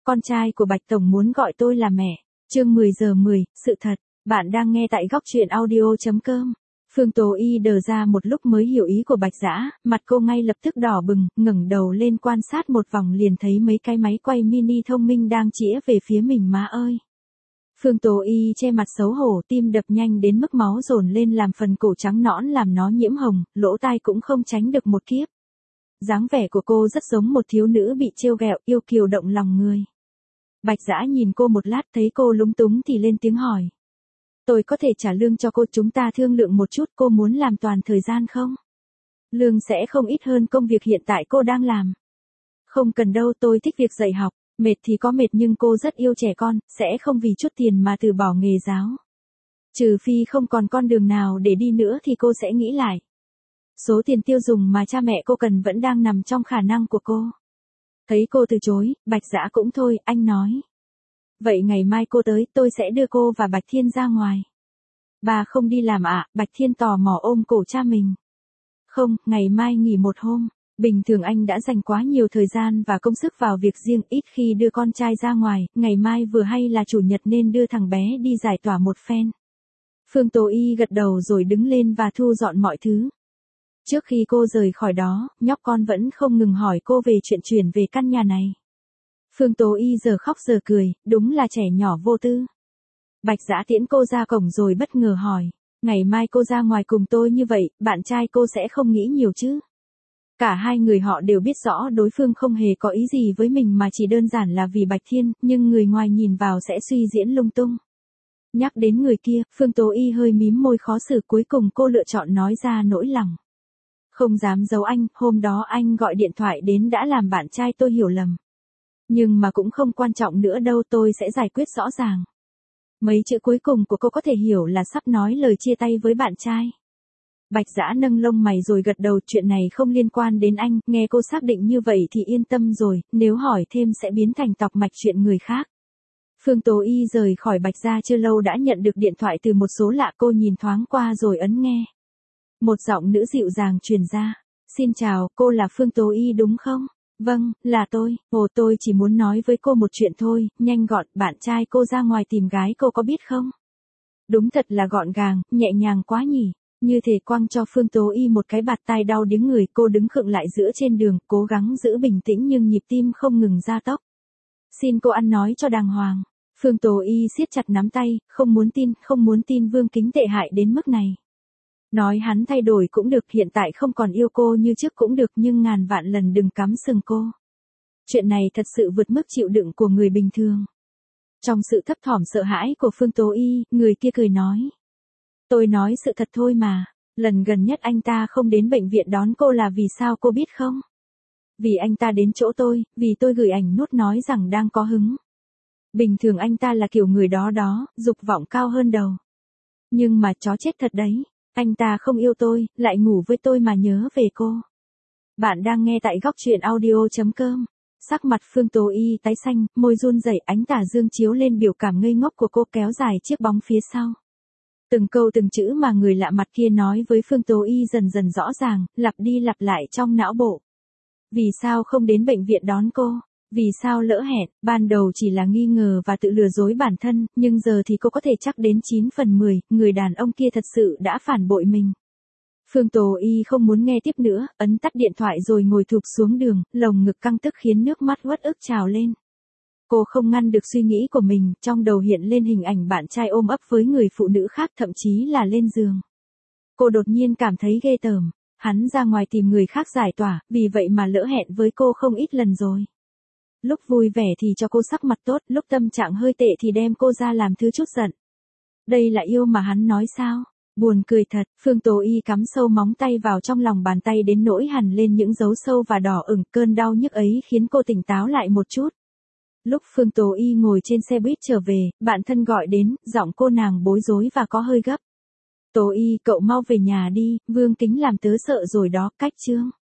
con trai của Bạch Tổng muốn gọi tôi là mẹ. Chương 10 giờ 10, sự thật. Bạn đang nghe tại góc truyện audio.com. Phương Tố Y đờ ra một lúc mới hiểu ý của Bạch Dã, mặt cô ngay lập tức đỏ bừng, ngẩng đầu lên quan sát một vòng liền thấy mấy cái máy quay mini thông minh đang chĩa về phía mình. Má ơi! Phương Tố Y che mặt xấu hổ, tim đập nhanh đến mức máu dồn lên làm phần cổ trắng nõn làm nó nhiễm hồng, lỗ tai cũng không tránh được một kiếp. Dáng vẻ của cô rất giống một thiếu nữ bị trêu ghẹo, yêu kiều động lòng người. Bạch Dã nhìn cô một lát thấy cô lúng túng thì lên tiếng hỏi. Tôi có thể trả lương cho cô, chúng ta thương lượng một chút, cô muốn làm toàn thời gian không? Lương sẽ không ít hơn công việc hiện tại cô đang làm. Không cần đâu, tôi thích việc dạy học, mệt thì có mệt nhưng cô rất yêu trẻ con, sẽ không vì chút tiền mà từ bỏ nghề giáo. Trừ phi không còn con đường nào để đi nữa thì cô sẽ nghĩ lại. Số tiền tiêu dùng mà cha mẹ cô cần vẫn đang nằm trong khả năng của cô. Thấy cô từ chối, Bạch Dã cũng thôi, anh nói. Vậy ngày mai cô tới, tôi sẽ đưa cô và Bạch Thiên ra ngoài. Bà không đi làm ạ? Bạch Thiên tò mò ôm cổ cha mình. Không, ngày mai nghỉ một hôm. Bình thường anh đã dành quá nhiều thời gian và công sức vào việc riêng, ít khi đưa con trai ra ngoài, ngày mai vừa hay là chủ nhật nên đưa thằng bé đi giải tỏa một phen. Phương Tố Y gật đầu rồi đứng lên và thu dọn mọi thứ. Trước khi cô rời khỏi đó, nhóc con vẫn không ngừng hỏi cô về chuyện chuyển về căn nhà này. Phương Tố Y giờ khóc giờ cười, đúng là trẻ nhỏ vô tư. Bạch Dã tiễn cô ra cổng rồi bất ngờ hỏi, ngày mai cô ra ngoài cùng tôi như vậy, bạn trai cô sẽ không nghĩ nhiều chứ? Cả hai người họ đều biết rõ đối phương không hề có ý gì với mình mà chỉ đơn giản là vì Bạch Thiên, nhưng người ngoài nhìn vào sẽ suy diễn lung tung. Nhắc đến người kia, Phương Tố Y hơi mím môi khó xử, cuối cùng cô lựa chọn nói ra nỗi lòng. Không dám giấu anh, hôm đó anh gọi điện thoại đến đã làm bạn trai tôi hiểu lầm. Nhưng mà cũng không quan trọng nữa đâu, tôi sẽ giải quyết rõ ràng. Mấy chữ cuối cùng của cô có thể hiểu là sắp nói lời chia tay với bạn trai. Bạch Dã nâng lông mày rồi gật đầu, chuyện này không liên quan đến anh, nghe cô xác định như vậy thì yên tâm rồi, nếu hỏi thêm sẽ biến thành tọc mạch chuyện người khác. Phương Tố Y rời khỏi Bạch gia chưa lâu đã nhận được điện thoại từ một số lạ, cô nhìn thoáng qua rồi ấn nghe. Một giọng nữ dịu dàng truyền ra. Xin chào, cô là Phương Tố Y đúng không? Vâng, là tôi. Ồ, tôi chỉ muốn nói với cô một chuyện thôi, nhanh gọn, bạn trai cô ra ngoài tìm gái cô có biết không? Đúng thật là gọn gàng, nhẹ nhàng quá nhỉ. Như thể quăng cho Phương Tố Y một cái bạt tai đau điếng người, cô đứng khựng lại giữa trên đường, cố gắng giữ bình tĩnh nhưng nhịp tim không ngừng gia tốc. Xin cô ăn nói cho đàng hoàng. Phương Tố Y siết chặt nắm tay, không muốn tin Vương Kính tệ hại đến mức này. Nói hắn thay đổi cũng được, hiện tại không còn yêu cô như trước cũng được, nhưng ngàn vạn lần đừng cắm sừng cô. Chuyện này thật sự vượt mức chịu đựng của người bình thường. Trong sự thấp thỏm sợ hãi của Phương Tố Y, người kia cười nói. Tôi nói sự thật thôi mà, lần gần nhất anh ta không đến bệnh viện đón cô là vì sao cô biết không? Vì anh ta đến chỗ tôi, vì tôi gửi ảnh nút nói rằng đang có hứng. Bình thường anh ta là kiểu người đó, dục vọng cao hơn đầu. Nhưng mà chó chết thật đấy. Anh ta không yêu tôi, lại ngủ với tôi mà nhớ về cô. Bạn đang nghe tại góc truyện audio.com. Sắc mặt Phương Tố Y tái xanh, môi run rẩy, ánh tà dương chiếu lên biểu cảm ngây ngốc của cô, kéo dài chiếc bóng phía sau. Từng câu từng chữ mà người lạ mặt kia nói với Phương Tố Y dần dần rõ ràng, lặp đi lặp lại trong não bộ. Vì sao không đến bệnh viện đón cô? Vì sao lỡ hẹn? Ban đầu chỉ là nghi ngờ và tự lừa dối bản thân, nhưng giờ thì cô có thể chắc đến 9 phần 10, người đàn ông kia thật sự đã phản bội mình. Phương Tố Y không muốn nghe tiếp nữa, ấn tắt điện thoại rồi ngồi thụp xuống đường, lồng ngực căng tức khiến nước mắt uất ức trào lên. Cô không ngăn được suy nghĩ của mình, trong đầu hiện lên hình ảnh bạn trai ôm ấp với người phụ nữ khác, thậm chí là lên giường. Cô đột nhiên cảm thấy ghê tởm, hắn ra ngoài tìm người khác giải tỏa, vì vậy mà lỡ hẹn với cô không ít lần rồi. Lúc vui vẻ thì cho cô sắc mặt tốt, lúc tâm trạng hơi tệ thì đem cô ra làm thứ chút giận. Đây là yêu mà hắn nói sao? Buồn cười thật, Phương Tố Y cắm sâu móng tay vào trong lòng bàn tay đến nỗi hằn lên những dấu sâu và đỏ ửng, cơn đau nhức ấy khiến cô tỉnh táo lại một chút. Lúc Phương Tố Y ngồi trên xe buýt trở về, bạn thân gọi đến, giọng cô nàng bối rối và có hơi gấp. Tố Y, cậu mau về nhà đi, Vương Kính làm tớ sợ rồi đó, cách chương.